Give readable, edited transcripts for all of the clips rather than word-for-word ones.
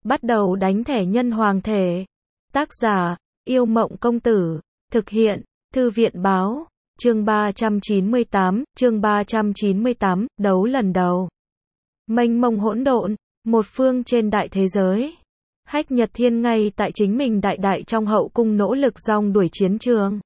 Bắt đầu đánh thẻ nhân hoàng thể. Tác giả, Yêu Mộng Công Tử. Thực hiện, Thư viện Báo. Chương 398, đấu lần đầu. Mênh mông hỗn độn, một phương trên đại thế giới. Hách Nhật Thiên ngay tại chính mình đại trong hậu cung nỗ lực rong đuổi chiến trường.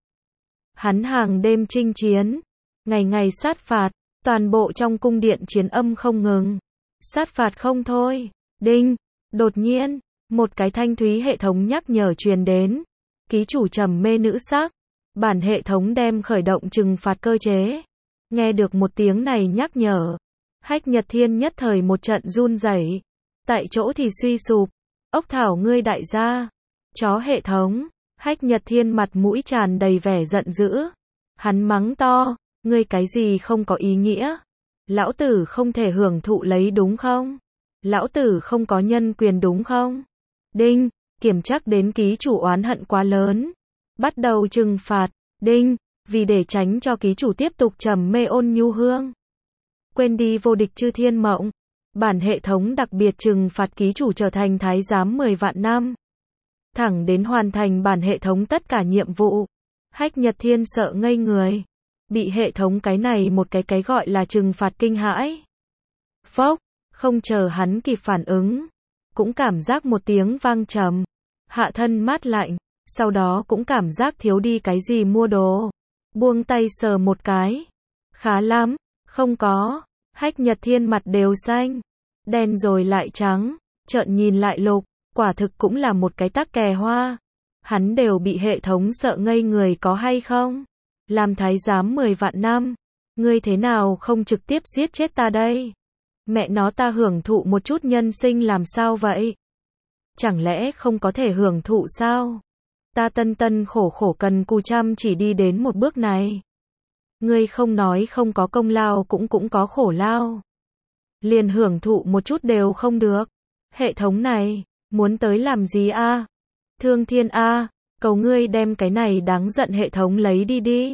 Hắn hàng đêm chinh chiến, ngày ngày sát phạt, toàn bộ trong cung điện chiến âm không ngừng. Sát phạt không thôi. Đinh, đột nhiên, một cái thanh thúy hệ thống nhắc nhở truyền đến. Ký chủ trầm mê nữ sắc. Bản hệ thống đem khởi động trừng phạt cơ chế. Nghe được một tiếng này nhắc nhở, Hách Nhật Thiên nhất thời một trận run rẩy, tại chỗ thì suy sụp. Ốc thảo ngươi đại gia, chó hệ thống. Hách Nhật Thiên mặt mũi tràn đầy vẻ giận dữ. Hắn mắng to, ngươi cái gì không có ý nghĩa? Lão tử không thể hưởng thụ lấy đúng không? Lão tử không có nhân quyền đúng không? Đinh, kiểm trắc đến ký chủ oán hận quá lớn. Bắt đầu trừng phạt. Đinh, vì để tránh cho ký chủ tiếp tục trầm mê ôn nhu hương. Quên đi vô địch chư thiên mộng. Bản hệ thống đặc biệt trừng phạt ký chủ trở thành thái giám 10 vạn năm. Thẳng đến hoàn thành bản hệ thống tất cả nhiệm vụ. Hách Nhật Thiên sợ ngây người. Bị hệ thống cái này một cái gọi là trừng phạt kinh hãi. Phốc, không chờ hắn kịp phản ứng. Cũng cảm giác một tiếng vang trầm. Hạ thân mát lạnh. Sau đó cũng cảm giác thiếu đi cái gì mua đồ. Buông tay sờ một cái. Khá lắm, không có. Hách Nhật Thiên mặt đều xanh. Đen rồi lại trắng. Trợn nhìn lại lục. Quả thực cũng là một cái tắc kè hoa. Hắn đều bị hệ thống sợ ngây người có hay không? Làm thái giám 10 vạn năm. Ngươi thế nào không trực tiếp giết chết ta đây? Mẹ nó ta hưởng thụ một chút nhân sinh làm sao vậy? Chẳng lẽ không có thể hưởng thụ sao? Ta tân khổ cần cù chăm chỉ đi đến một bước này. Ngươi không nói không có công lao cũng có khổ lao. Liền hưởng thụ một chút đều không được. Hệ thống này, muốn tới làm gì a? Thương Thiên a, cầu ngươi đem cái này đáng giận hệ thống lấy đi đi.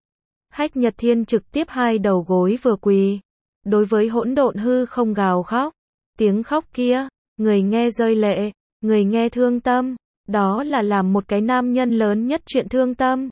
Hách Nhật Thiên trực tiếp hai đầu gối vừa quỳ. Đối với hỗn độn hư không gào khóc. Tiếng khóc kia, người nghe rơi lệ, người nghe thương tâm. Đó là làm một cái nam nhân lớn nhất chuyện thương tâm.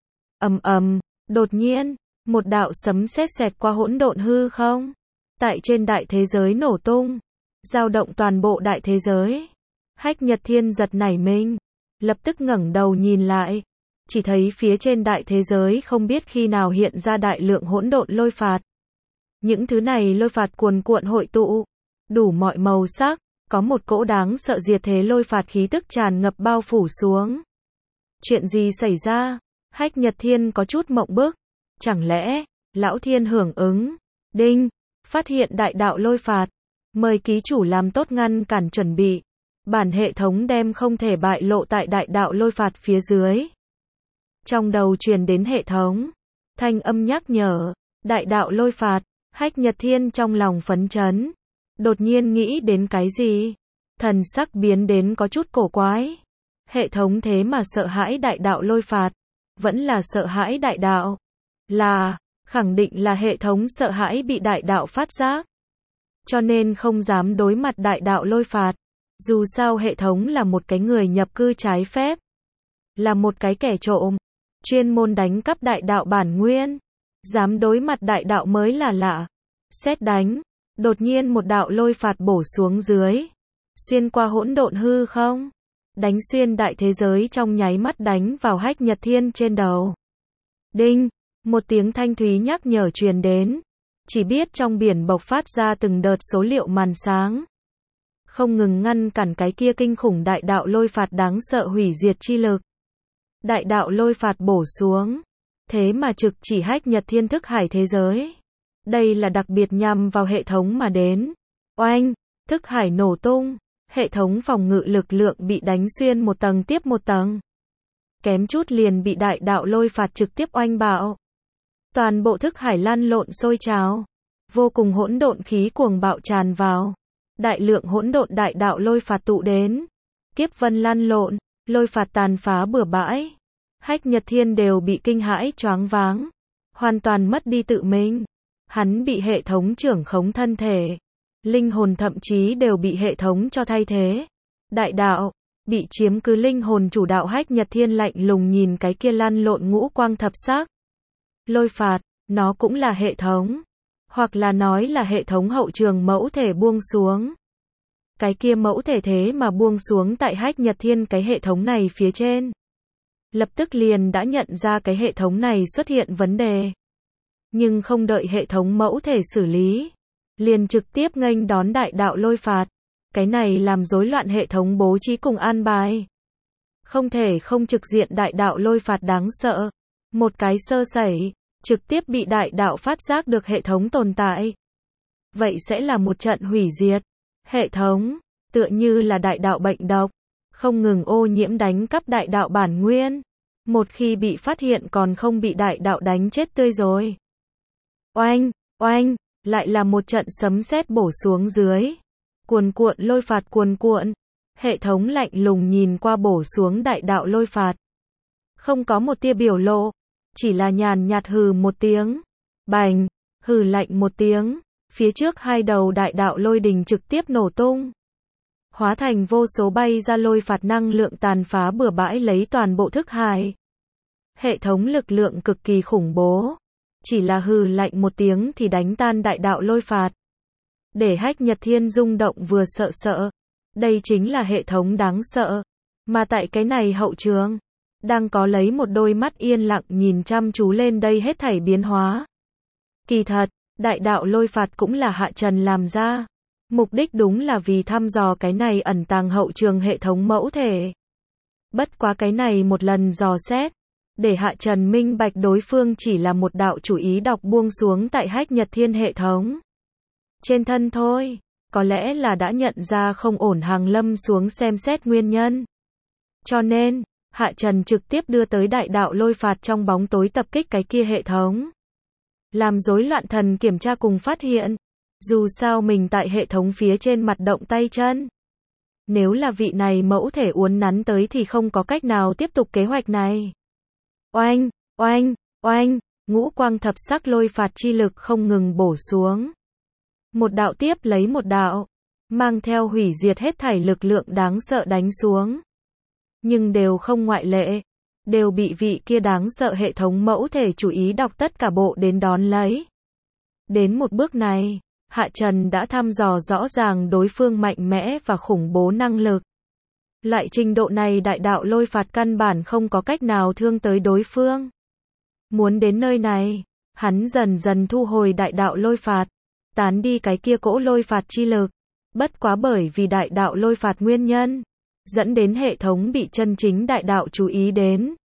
Đột nhiên, một đạo sấm sét xẹt qua hỗn độn hư không. Tại trên đại thế giới nổ tung, dao động toàn bộ đại thế giới. Hách Nhật Thiên giật nảy mình, lập tức ngẩng đầu nhìn lại, chỉ thấy phía trên đại thế giới không biết khi nào hiện ra đại lượng hỗn độn lôi phạt. Những thứ này lôi phạt cuồn cuộn hội tụ, đủ mọi màu sắc. Có một cỗ đáng sợ diệt thế lôi phạt khí tức tràn ngập bao phủ xuống. Chuyện gì xảy ra? Hách Nhật Thiên có chút mộng bức. Chẳng lẽ, Lão Thiên hưởng ứng? Đinh, phát hiện đại đạo lôi phạt. Mời ký chủ làm tốt ngăn cản chuẩn bị. Bản hệ thống đem không thể bại lộ tại đại đạo lôi phạt phía dưới. Trong đầu truyền đến hệ thống. Thanh âm nhắc nhở. Đại đạo lôi phạt. Hách Nhật Thiên trong lòng phấn chấn. Đột nhiên nghĩ đến cái gì? Thần sắc biến đến có chút cổ quái. Hệ thống thế mà sợ hãi đại đạo lôi phạt. Vẫn là sợ hãi đại đạo. Khẳng định là hệ thống sợ hãi bị đại đạo phát giác. Cho nên không dám đối mặt đại đạo lôi phạt. Dù sao hệ thống là một cái người nhập cư trái phép. Là một cái kẻ trộm. Chuyên môn đánh cắp đại đạo bản nguyên. Dám đối mặt đại đạo mới là lạ. Sét đánh. Đột nhiên một đạo lôi phạt bổ xuống dưới. Xuyên qua hỗn độn hư không. Đánh xuyên đại thế giới trong nháy mắt đánh vào Hách Nhật Thiên trên đầu. Đinh, một tiếng thanh thúy nhắc nhở truyền đến. Chỉ biết trong biển bộc phát ra từng đợt số liệu màn sáng. Không ngừng ngăn cản cái kia kinh khủng đại đạo lôi phạt đáng sợ hủy diệt chi lực. Đại đạo lôi phạt bổ xuống. Thế mà trực chỉ Hách Nhật Thiên thức hải thế giới. Đây là đặc biệt nhằm vào hệ thống mà đến. Oanh, thức hải nổ tung. Hệ thống phòng ngự lực lượng bị đánh xuyên một tầng tiếp một tầng. Kém chút liền bị đại đạo lôi phạt trực tiếp oanh bạo. Toàn bộ thức hải lăn lộn sôi trào. Vô cùng hỗn độn khí cuồng bạo tràn vào. Đại lượng hỗn độn đại đạo lôi phạt tụ đến. Kiếp vân lăn lộn, lôi phạt tàn phá bừa bãi. Hách Nhật Thiên đều bị kinh hãi choáng váng. Hoàn toàn mất đi tự mình. Hắn bị hệ thống trưởng khống thân thể. Linh hồn thậm chí đều bị hệ thống cho thay thế. Đại đạo, bị chiếm cứ linh hồn chủ đạo Hách Nhật Thiên lạnh lùng nhìn cái kia lăn lộn ngũ quang thập sắc. Lôi phạt, nó cũng là hệ thống. Hoặc là nói là hệ thống hậu trường mẫu thể buông xuống. Cái kia mẫu thể thế mà buông xuống tại Hách Nhật Thiên cái hệ thống này phía trên. Lập tức liền đã nhận ra cái hệ thống này xuất hiện vấn đề. Nhưng không đợi hệ thống mẫu thể xử lý, liền trực tiếp nghênh đón đại đạo lôi phạt. Cái này làm rối loạn hệ thống bố trí cùng an bài. Không thể không trực diện đại đạo lôi phạt đáng sợ. Một cái sơ sẩy, trực tiếp bị đại đạo phát giác được hệ thống tồn tại. Vậy sẽ là một trận hủy diệt. Hệ thống, tựa như là đại đạo bệnh độc, không ngừng ô nhiễm đánh cắp đại đạo bản nguyên. Một khi bị phát hiện còn không bị đại đạo đánh chết tươi rồi. Oanh, oanh, lại là một trận sấm sét bổ xuống dưới. Cuồn cuộn lôi phạt cuồn cuộn. Hệ thống lạnh lùng nhìn qua bổ xuống đại đạo lôi phạt. Không có một tia biểu lộ, chỉ là nhàn nhạt hừ một tiếng. Bành, hừ lạnh một tiếng, phía trước hai đầu đại đạo lôi đình trực tiếp nổ tung. Hóa thành vô số bay ra lôi phạt năng lượng tàn phá bừa bãi lấy toàn bộ thức hải. Hệ thống lực lượng cực kỳ khủng bố. Chỉ là hừ lạnh một tiếng thì đánh tan đại đạo lôi phạt. Để Hách Nhật Thiên rung động vừa sợ sợ. Đây chính là hệ thống đáng sợ. Mà tại cái này hậu trường, đang có lấy một đôi mắt yên lặng nhìn chăm chú lên đây hết thảy biến hóa. Kỳ thật, đại đạo lôi phạt cũng là Hạ Trần làm ra. Mục đích đúng là vì thăm dò cái này ẩn tàng hậu trường hệ thống mẫu thể. Bất quá cái này một lần dò xét, để Hạ Trần minh bạch đối phương chỉ là một đạo chủ ý đọc buông xuống tại Hách Nhật Thiên hệ thống. Trên thân thôi, có lẽ là đã nhận ra không ổn hàng lâm xuống xem xét nguyên nhân. Cho nên, Hạ Trần trực tiếp đưa tới đại đạo lôi phạt trong bóng tối tập kích cái kia hệ thống. Làm rối loạn thần kiểm tra cùng phát hiện. Dù sao mình tại hệ thống phía trên mặt động tay chân. Nếu là vị này mẫu thể uốn nắn tới thì không có cách nào tiếp tục kế hoạch này. Oanh, oanh, oanh, ngũ quang thập sắc lôi phạt chi lực không ngừng bổ xuống. Một đạo tiếp lấy một đạo, mang theo hủy diệt hết thảy lực lượng đáng sợ đánh xuống. Nhưng đều không ngoại lệ, đều bị vị kia đáng sợ hệ thống mẫu thể chủ ý đọc tất cả bộ đến đón lấy. Đến một bước này, Hạ Trần đã thăm dò rõ ràng đối phương mạnh mẽ và khủng bố năng lực. Loại trình độ này đại đạo lôi phạt căn bản không có cách nào thương tới đối phương. Muốn đến nơi này, hắn dần dần thu hồi đại đạo lôi phạt, tán đi cái kia cỗ lôi phạt chi lực. Bất quá bởi vì đại đạo lôi phạt nguyên nhân, dẫn đến hệ thống bị chân chính đại đạo chú ý đến.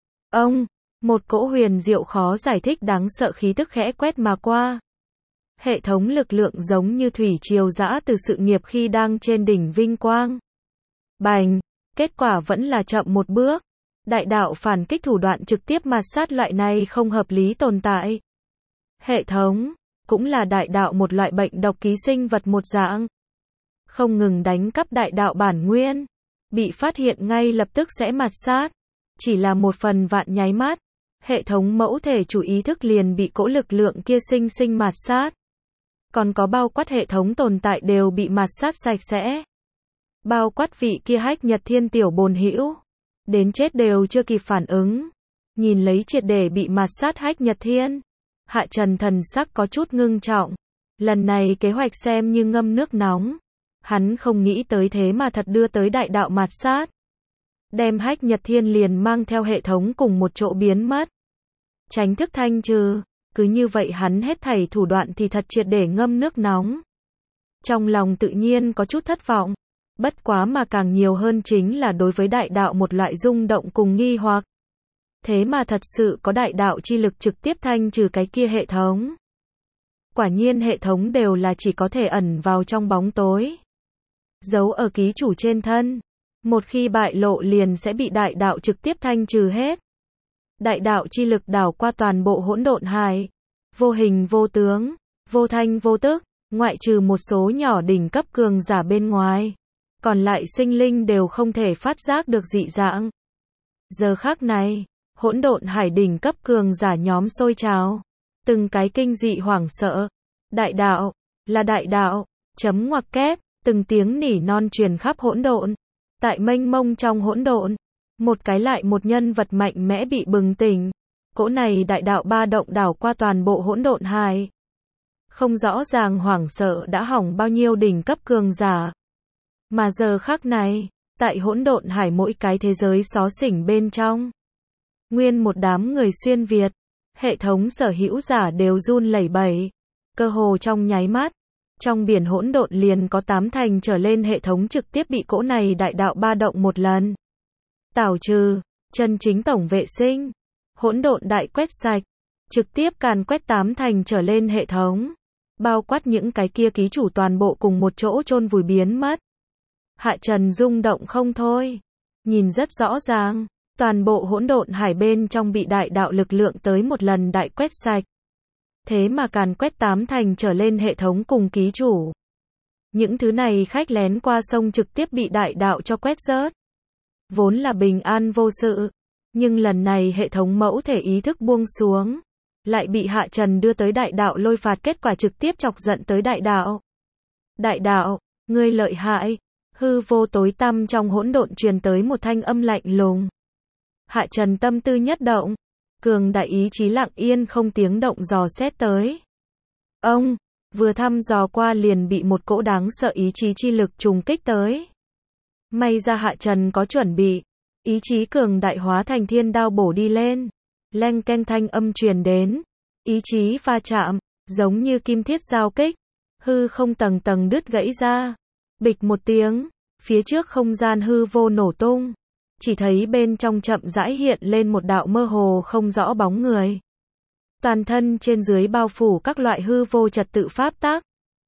Một cỗ huyền diệu khó giải thích đáng sợ khí tức khẽ quét mà qua. Hệ thống lực lượng giống như thủy triều dã từ sự nghiệp khi đang trên đỉnh vinh quang. Bành, kết quả vẫn là chậm một bước. Đại đạo phản kích thủ đoạn trực tiếp mạt sát loại này không hợp lý tồn tại. Hệ thống, cũng là đại đạo một loại bệnh độc ký sinh vật một dạng. Không ngừng đánh cắp đại đạo bản nguyên. Bị phát hiện ngay lập tức sẽ mạt sát. Chỉ là một phần vạn nháy mắt. Hệ thống mẫu thể chủ ý thức liền bị cỗ lực lượng kia sinh sinh mạt sát. Còn có bao quát hệ thống tồn tại đều bị mạt sát sạch sẽ. Bao quát vị kia Hách Nhật Thiên tiểu bồn hữu. Đến chết đều chưa kịp phản ứng. Nhìn lấy triệt để bị mạt sát Hách Nhật Thiên. Hạ Trần thần sắc có chút ngưng trọng. Lần này kế hoạch xem như ngâm nước nóng. Hắn không nghĩ tới thế mà thật đưa tới đại đạo mạt sát. Đem Hách Nhật Thiên liền mang theo hệ thống cùng một chỗ biến mất. Tránh thức thanh trừ. Cứ như vậy hắn hết thảy thủ đoạn thì thật triệt để ngâm nước nóng. Trong lòng tự nhiên có chút thất vọng. Bất quá mà càng nhiều hơn chính là đối với đại đạo một loại rung động cùng nghi hoặc. Thế mà thật sự có đại đạo chi lực trực tiếp thanh trừ cái kia hệ thống. Quả nhiên hệ thống đều là chỉ có thể ẩn vào trong bóng tối. Giấu ở ký chủ trên thân. Một khi bại lộ liền sẽ bị đại đạo trực tiếp thanh trừ hết. Đại đạo chi lực đảo qua toàn bộ hỗn độn hải. Vô hình vô tướng, vô thanh vô tức, ngoại trừ một số nhỏ đỉnh cấp cường giả bên ngoài. Còn lại sinh linh đều không thể phát giác được dị dạng. Giờ khắc này, hỗn độn hải đỉnh cấp cường giả nhóm sôi trào. Từng cái kinh dị hoảng sợ. Đại đạo, là đại đạo, chấm ngoặc kép, từng tiếng nỉ non truyền khắp hỗn độn. Tại mênh mông trong hỗn độn, một cái lại một nhân vật mạnh mẽ bị bừng tỉnh. Cỗ này đại đạo ba động đảo qua toàn bộ hỗn độn hải. Không rõ ràng hoảng sợ đã hỏng bao nhiêu đỉnh cấp cường giả. Mà giờ khắc này, tại hỗn độn hải mỗi cái thế giới xó xỉnh bên trong, nguyên một đám người xuyên Việt, hệ thống sở hữu giả đều run lẩy bẩy, cơ hồ trong nháy mắt, trong biển hỗn độn liền có 8 thành trở lên hệ thống trực tiếp bị cỗ này đại đạo ba động một lần tảo trừ, chân chính tổng vệ sinh, hỗn độn đại quét sạch, trực tiếp càn quét 8 thành trở lên hệ thống, bao quát những cái kia ký chủ toàn bộ cùng một chỗ chôn vùi biến mất. Hạ Trần rung động không thôi, nhìn rất rõ ràng, toàn bộ hỗn độn hải bên trong bị đại đạo lực lượng tới một lần đại quét sạch. Thế mà càn quét 8 thành trở lên hệ thống cùng ký chủ. Những thứ này khách lén qua sông trực tiếp bị đại đạo cho quét rớt. Vốn là bình an vô sự, nhưng lần này hệ thống mẫu thể ý thức buông xuống, lại bị Hạ Trần đưa tới đại đạo lôi phạt, kết quả trực tiếp chọc giận tới đại đạo. Đại đạo, ngươi lợi hại. Hư vô tối tăm trong hỗn độn truyền tới một thanh âm lạnh lùng. Hạ Trần tâm tư nhất động, cường đại ý chí lặng yên không tiếng động dò xét tới. Ông, vừa thăm dò qua liền bị một cỗ đáng sợ ý chí chi lực trùng kích tới. May ra Hạ Trần có chuẩn bị, ý chí cường đại hóa thành thiên đao bổ đi lên. Leng keng thanh âm truyền đến, ý chí va chạm, giống như kim thiết giao kích, hư không tầng tầng đứt gãy ra. Bịch một tiếng, phía trước không gian hư vô nổ tung, chỉ thấy bên trong chậm rãi hiện lên một đạo mơ hồ không rõ bóng người. Toàn thân trên dưới bao phủ các loại hư vô trật tự pháp tắc.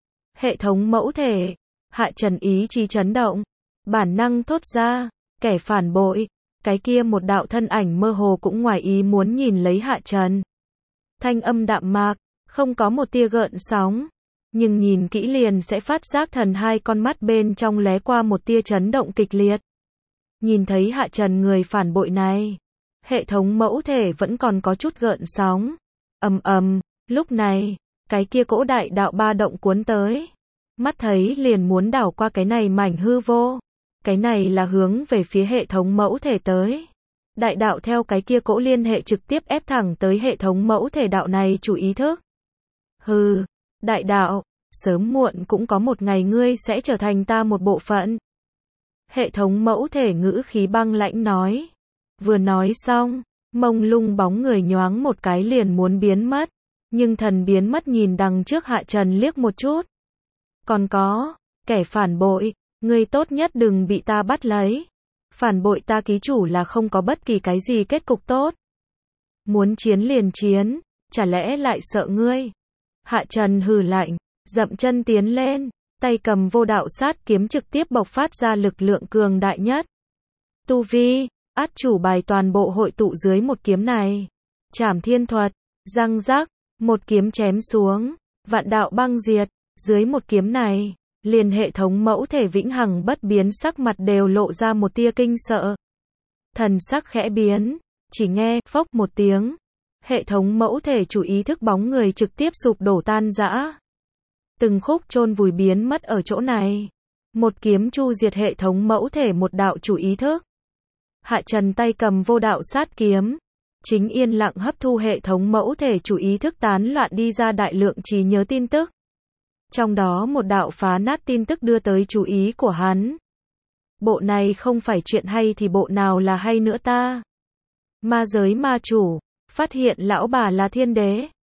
Hệ thống mẫu thể, Hạ Trần ý chí chấn động, bản năng thốt ra, kẻ phản bội, cái kia một đạo thân ảnh mơ hồ cũng ngoài ý muốn nhìn lấy Hạ Trần. Thanh âm đạm mạc, không có một tia gợn sóng. Nhưng nhìn kỹ liền sẽ phát giác thần hai con mắt bên trong lóe qua một tia chấn động kịch liệt. Nhìn thấy Hạ Trần người phản bội này, hệ thống mẫu thể vẫn còn có chút gợn sóng. Lúc này, cái kia cỗ đại đạo ba động cuốn tới. Mắt thấy liền muốn đảo qua cái này mảnh hư vô. Cái này là hướng về phía hệ thống mẫu thể tới. Đại đạo theo cái kia cỗ liên hệ trực tiếp ép thẳng tới hệ thống mẫu thể đạo này chủ ý thức. Hừ. Đại đạo, sớm muộn cũng có một ngày ngươi sẽ trở thành ta một bộ phận. Hệ thống mẫu thể ngữ khí băng lãnh nói. Vừa nói xong, mông lung bóng người nhoáng một cái liền muốn biến mất. Nhưng thần biến mất nhìn đằng trước Hạ Trần liếc một chút. Còn có, kẻ phản bội, ngươi tốt nhất đừng bị ta bắt lấy. Phản bội ta ký chủ là không có bất kỳ cái gì kết cục tốt. Muốn chiến liền chiến, chả lẽ lại sợ ngươi? Hạ Trần hừ lạnh, dậm chân tiến lên, tay cầm vô đạo sát kiếm trực tiếp bộc phát ra lực lượng cường đại nhất. Tu vi, át chủ bài toàn bộ hội tụ dưới một kiếm này. Trảm thiên thuật, răng rắc, một kiếm chém xuống, vạn đạo băng diệt, dưới một kiếm này, liền hệ thống mẫu thể vĩnh hằng bất biến sắc mặt đều lộ ra một tia kinh sợ. Thần sắc khẽ biến, chỉ nghe, phốc một tiếng. Hệ thống mẫu thể chủ ý thức bóng người trực tiếp sụp đổ tan rã. Từng khúc chôn vùi biến mất ở chỗ này. Một kiếm chu diệt hệ thống mẫu thể một đạo chủ ý thức. Hạ Trần tay cầm vô đạo sát kiếm. Chính yên lặng hấp thu hệ thống mẫu thể chủ ý thức tán loạn đi ra đại lượng trí nhớ tin tức. Trong đó một đạo phá nát tin tức đưa tới chú ý của hắn. Bộ này không phải chuyện hay thì bộ nào là hay nữa ta? Ma giới ma chủ. Phát hiện lão bà là thiên đế.